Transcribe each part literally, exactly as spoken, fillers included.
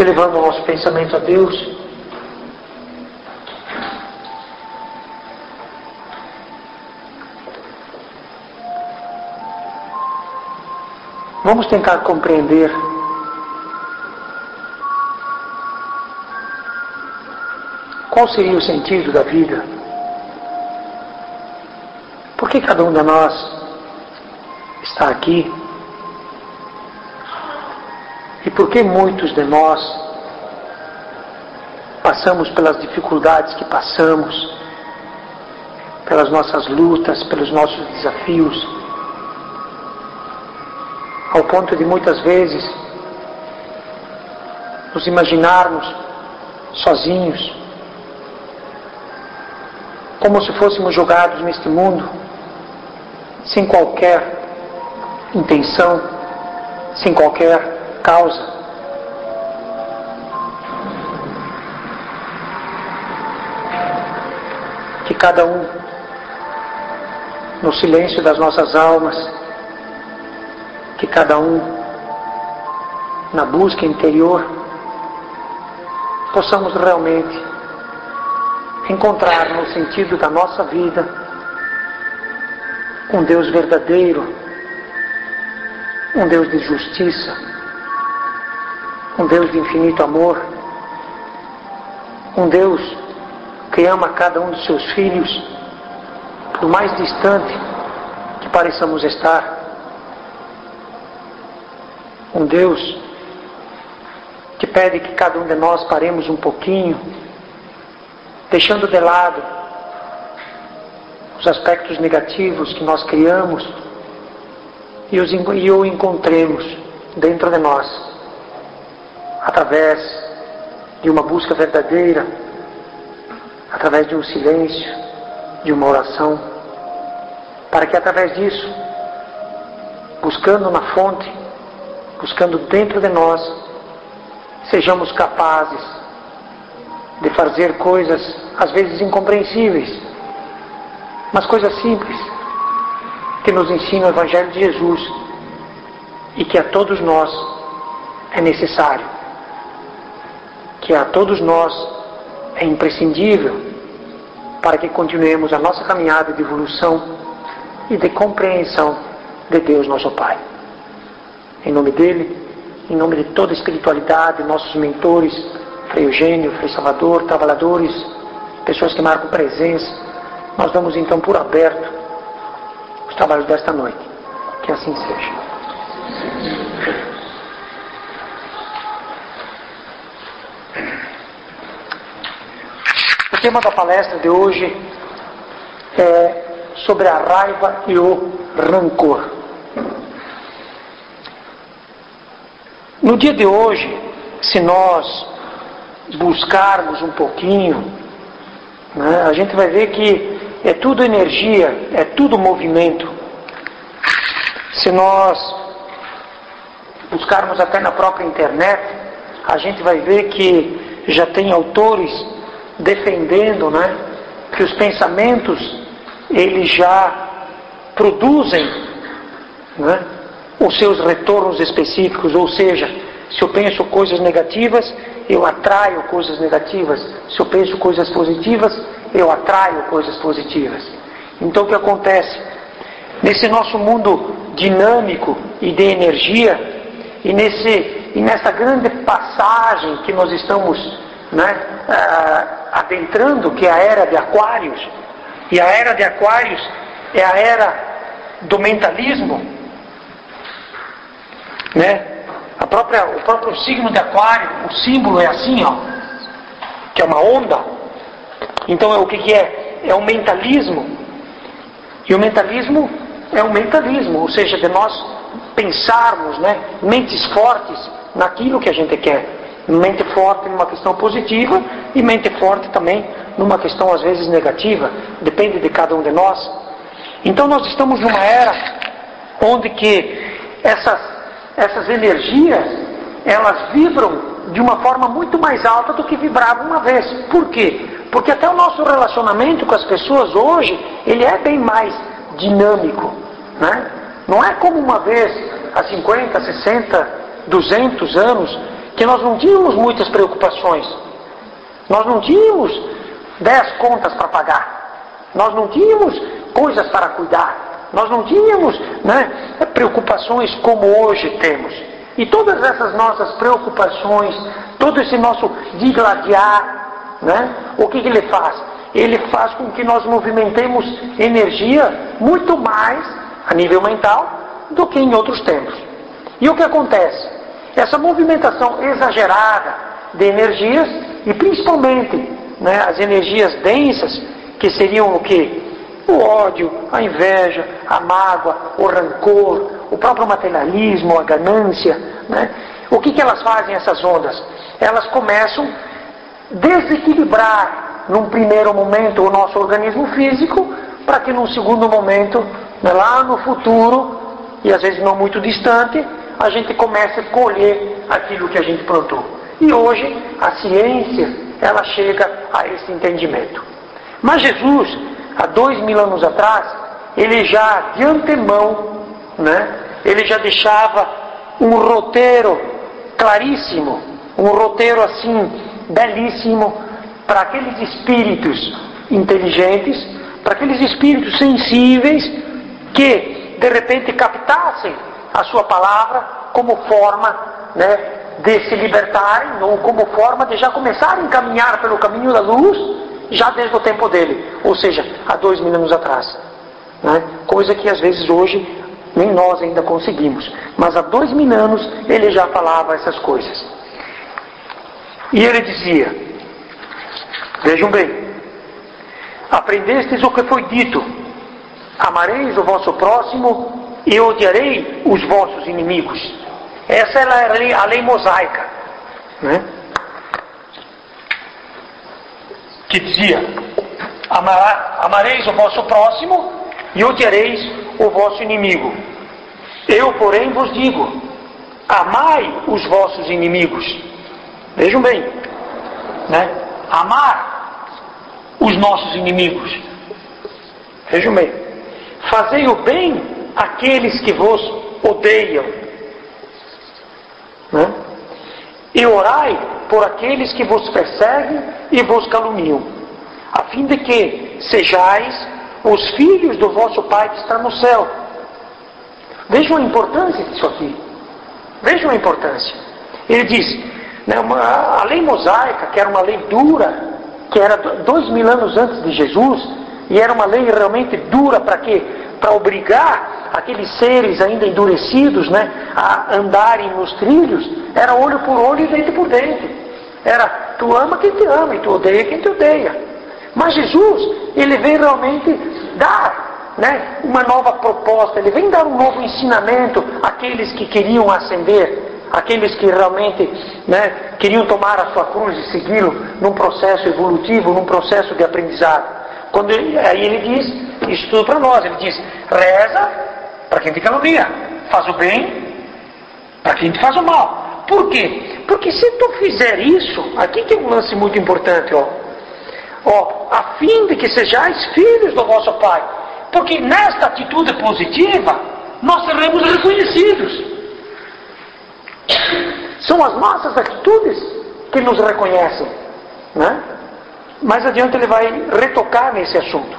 elevando o nosso pensamento a Deus, vamos tentar compreender qual seria o sentido da vida. Por que cada um de nós está aqui? E por que muitos de nós passamos pelas dificuldades que passamos, pelas nossas lutas, pelos nossos desafios, ao ponto de muitas vezes nos imaginarmos sozinhos, como se fôssemos jogados neste mundo, sem qualquer intenção, sem qualquer causa. Que cada um, no silêncio das nossas almas, que cada um, na busca interior, possamos realmente encontrar no sentido da nossa vida um Deus verdadeiro, um Deus de justiça, um Deus de infinito amor, um Deus que ama cada um dos seus filhos, por mais distante que pareçamos estar, um Deus que pede que cada um de nós paremos um pouquinho, deixando de lado os aspectos negativos que nós criamos e, os, e o encontremos dentro de nós, através de uma busca verdadeira, através de um silêncio, de uma oração, para que através disso, buscando na fonte, buscando dentro de nós, sejamos capazes de fazer coisas às vezes incompreensíveis, mas coisas simples que nos ensina o Evangelho de Jesus e que a todos nós é necessário, que a todos nós é imprescindível para que continuemos a nossa caminhada de evolução e de compreensão de Deus nosso Pai. Em nome dele, em nome de toda a espiritualidade, nossos mentores, Frei Eugênio, Frei Salvador, trabalhadores, pessoas que marcam presença, nós damos então por aberto os trabalhos desta noite. Que assim seja. O tema da palestra de hoje é sobre a raiva e o rancor. No dia de hoje, se nós buscarmos um pouquinho, né, a gente vai ver que é tudo energia, é tudo movimento. Se nós buscarmos até na própria internet, a gente vai ver que já tem autores defendendo, né, que os pensamentos eles já produzem, né, os seus retornos específicos, ou seja, se eu penso coisas negativas, eu atraio coisas negativas. Se eu penso coisas positivas, eu atraio coisas positivas. Então o que acontece? Nesse nosso mundo dinâmico e de energia, e, nesse, e nessa grande passagem que nós estamos, né, uh, adentrando, que é a era de Aquários, e a era de Aquários é a era do mentalismo, né? A própria, o próprio signo de Aquário, o símbolo é assim, ó, que é uma onda. Então é o que, que é? É o mentalismo. E o mentalismo é o mentalismo, ou seja, de nós pensarmos, né, mentes fortes naquilo que a gente quer. Mente forte numa questão positiva e mente forte também numa questão às vezes negativa. Depende de cada um de nós. Então nós estamos numa era onde que essas essas energias, elas vibram de uma forma muito mais alta do que vibravam uma vez. Por quê? Porque até o nosso relacionamento com as pessoas hoje, ele é bem mais dinâmico, né? Não é como uma vez, há cinquenta, sessenta, duzentos anos, que nós não tínhamos muitas preocupações. Nós não tínhamos dez contas para pagar. Nós não tínhamos coisas para cuidar. Nós não tínhamos, né, preocupações como hoje temos. E todas essas nossas preocupações, todo esse nosso digladiar, né, o que, que ele faz? Ele faz com que nós movimentemos energia muito mais a nível mental do que em outros tempos. E o que acontece? Essa movimentação exagerada de energias, e principalmente, né, as energias densas, que seriam o quê? O ódio, a inveja, a mágoa, o rancor, o próprio materialismo, a ganância, né? O que, que elas fazem, essas ondas? Elas começam a desequilibrar, num primeiro momento, o nosso organismo físico, para que num segundo momento, né, lá no futuro, e às vezes não muito distante, a gente comece a colher aquilo que a gente plantou. E hoje, a ciência, ela chega a esse entendimento. Mas Jesus, há dois mil anos atrás, ele já de antemão, né, ele já deixava um roteiro claríssimo, um roteiro assim, belíssimo, para aqueles espíritos inteligentes, para aqueles espíritos sensíveis, que de repente captassem a sua palavra como forma, né, de se libertarem, ou como forma de já começarem a caminhar pelo caminho da luz, já desde o tempo dele, ou seja, há dois mil anos atrás, né? Coisa que às vezes hoje nem nós ainda conseguimos, mas há dois mil anos ele já falava essas coisas. E ele dizia, vejam bem, aprendestes o que foi dito, amareis o vosso próximo e odiarei os vossos inimigos. Essa é a lei, a lei mosaica, né? Que dizia, Amar, amareis o vosso próximo e odiareis o vosso inimigo. Eu, porém, vos digo, amai os vossos inimigos. Vejam bem, né? Amar os nossos inimigos. Vejam bem, fazei o bem àqueles que vos odeiam, né? E orai por aqueles que vos perseguem e vos caluniam, a fim de que sejais os filhos do vosso Pai que está no céu. Vejam a importância disso aqui. Vejam a importância. Ele diz, né, uma, a lei mosaica, que era uma lei dura, que era dois mil anos antes de Jesus, e era uma lei realmente dura para quê? Para obrigar aqueles seres ainda endurecidos, né, a andarem nos trilhos, era olho por olho e dente por dente. Era, tu ama quem te ama e tu odeia quem te odeia. Mas Jesus, ele vem realmente dar, né, uma nova proposta, ele vem dar um novo ensinamento àqueles que queriam ascender, aqueles que realmente, né, queriam tomar a sua cruz e segui-lo num processo evolutivo, num processo de aprendizado. Quando ele, aí ele diz isso tudo para nós, ele diz, reza para quem te calunia, faz o bem para quem te faz o mal. Por quê? Porque se tu fizer isso, aqui tem um lance muito importante, ó, ó, a fim de que sejais filhos do vosso Pai, porque nesta atitude positiva nós seremos reconhecidos. São as nossas atitudes que nos reconhecem, né? Mais adiante ele vai retocar nesse assunto.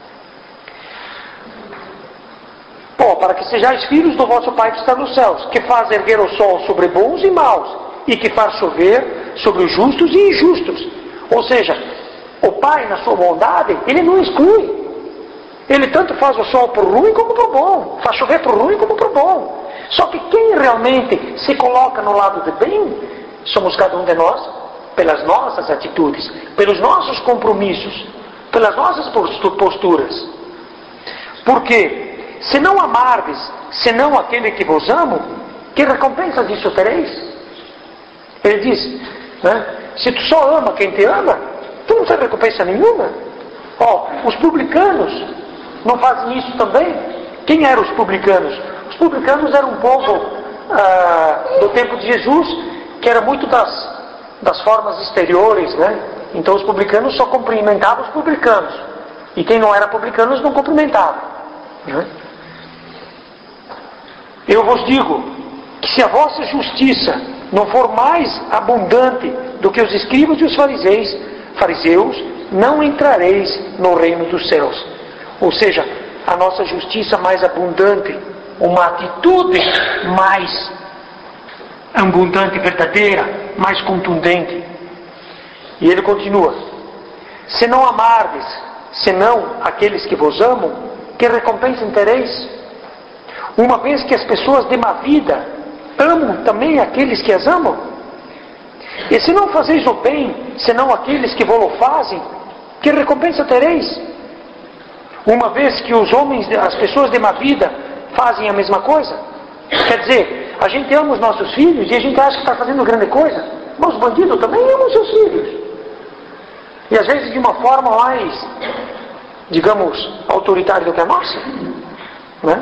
Ó, para que sejais filhos do vosso Pai que está nos céus, que faz erguer o sol sobre bons e maus, e que faz chover sobre os justos e injustos. Ou seja, o Pai, na sua bondade, ele não exclui. Ele tanto faz o sol para o ruim como para o bom, faz chover para o ruim como para o bom. Só que quem realmente se coloca no lado do bem, somos cada um de nós, pelas nossas atitudes, pelos nossos compromissos, pelas nossas posturas. Porque, se não amardes, senão aquele que vos amo, que recompensa disso tereis? Ele diz, né, se tu só ama quem te ama, tu não tem recompensa nenhuma. Ó, os publicanos não fazem isso também? Quem eram os publicanos? Os publicanos eram um povo ah, do tempo de Jesus, que era muito das, das formas exteriores, né? Então os publicanos só cumprimentavam os publicanos, e quem não era publicanos não cumprimentava, né? Eu vos digo que se a vossa justiça não for mais abundante do que os escribas e os fariseus, fariseus, não entrareis no reino dos céus. Ou seja, a nossa justiça mais abundante, uma atitude mais abundante, verdadeira, mais contundente. E ele continua: se não amardes, senão aqueles que vos amam, que recompensa tereis? Uma vez que as pessoas de má vida amam também aqueles que as amam. E se não fazeis o bem, senão aqueles que vos fazem, que recompensa tereis? Uma vez que os homens, as pessoas de má vida fazem a mesma coisa. Quer dizer, a gente ama os nossos filhos e a gente acha que está fazendo grande coisa, mas os bandidos também amam seus filhos. E às vezes de uma forma mais, digamos, autoritária do que a nossa, né?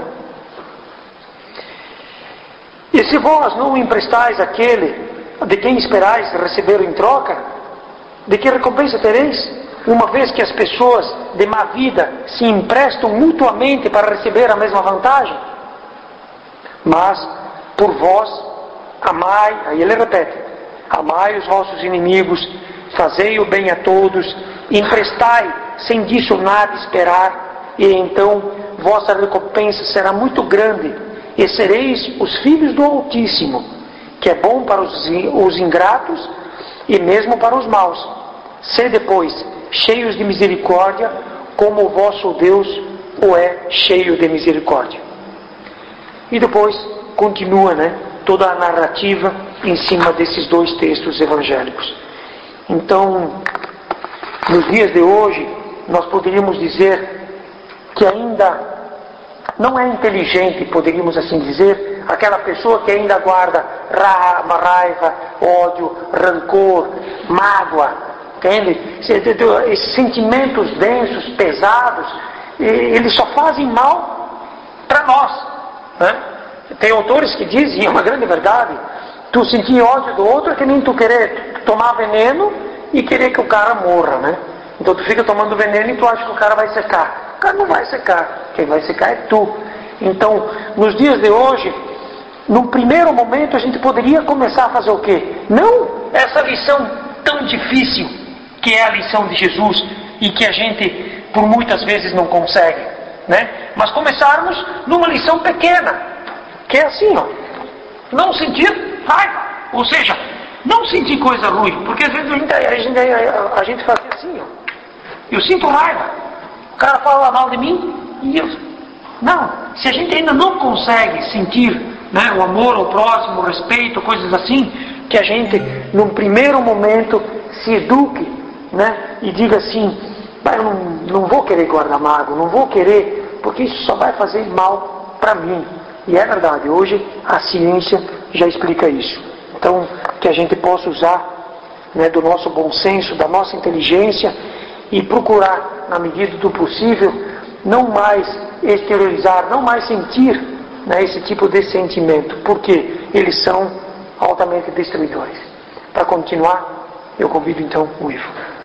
E se vós não emprestais aquele de quem esperais receber em troca, de que recompensa tereis? Uma vez que as pessoas de má vida se emprestam mutuamente para receber a mesma vantagem. Mas por vós amai, aí ele repete, amai os vossos inimigos, fazei o bem a todos, emprestai sem disso nada esperar, e então vossa recompensa será muito grande, e sereis os filhos do Altíssimo, que é bom para os, os ingratos e mesmo para os maus. Sede, pois, cheios de misericórdia, como o vosso Deus o é cheio de misericórdia. E depois continua, né, toda a narrativa em cima desses dois textos evangélicos. Então, nos dias de hoje, nós poderíamos dizer que ainda não é inteligente, poderíamos assim dizer, aquela pessoa que ainda guarda raiva, ódio, rancor, mágoa, entende? Esses sentimentos densos, pesados, eles só fazem mal para nós, né? Tem autores que dizem, e é uma grande verdade, tu sentir ódio do outro é que nem tu querer tomar veneno e querer que o cara morra, né? Então tu fica tomando veneno e tu acha que o cara vai secar. O cara não vai secar, quem vai secar é tu. Então, nos dias de hoje, num primeiro momento a gente poderia começar a fazer o quê? Não essa lição tão difícil que é a lição de Jesus e que a gente por muitas vezes não consegue, né? Mas começarmos numa lição pequena, que é assim, ó, não sentir raiva, ou seja, não sentir coisa ruim, porque às vezes a gente, a gente, a gente faz assim, ó, eu sinto raiva, o cara fala mal de mim e eu, não, se a gente ainda não consegue sentir, né, o amor ao próximo, o respeito, coisas assim, que a gente num primeiro momento se eduque, né, e diga assim, eu não, não vou querer guardar mágoa, não vou querer, porque isso só vai fazer mal para mim. E é verdade, hoje a ciência já explica isso. Então, que a gente possa usar, né, do nosso bom senso, da nossa inteligência e procurar, na medida do possível, não mais exteriorizar, não mais sentir, né, esse tipo de sentimento, porque eles são altamente destruidores. Para continuar, eu convido então o Ivo.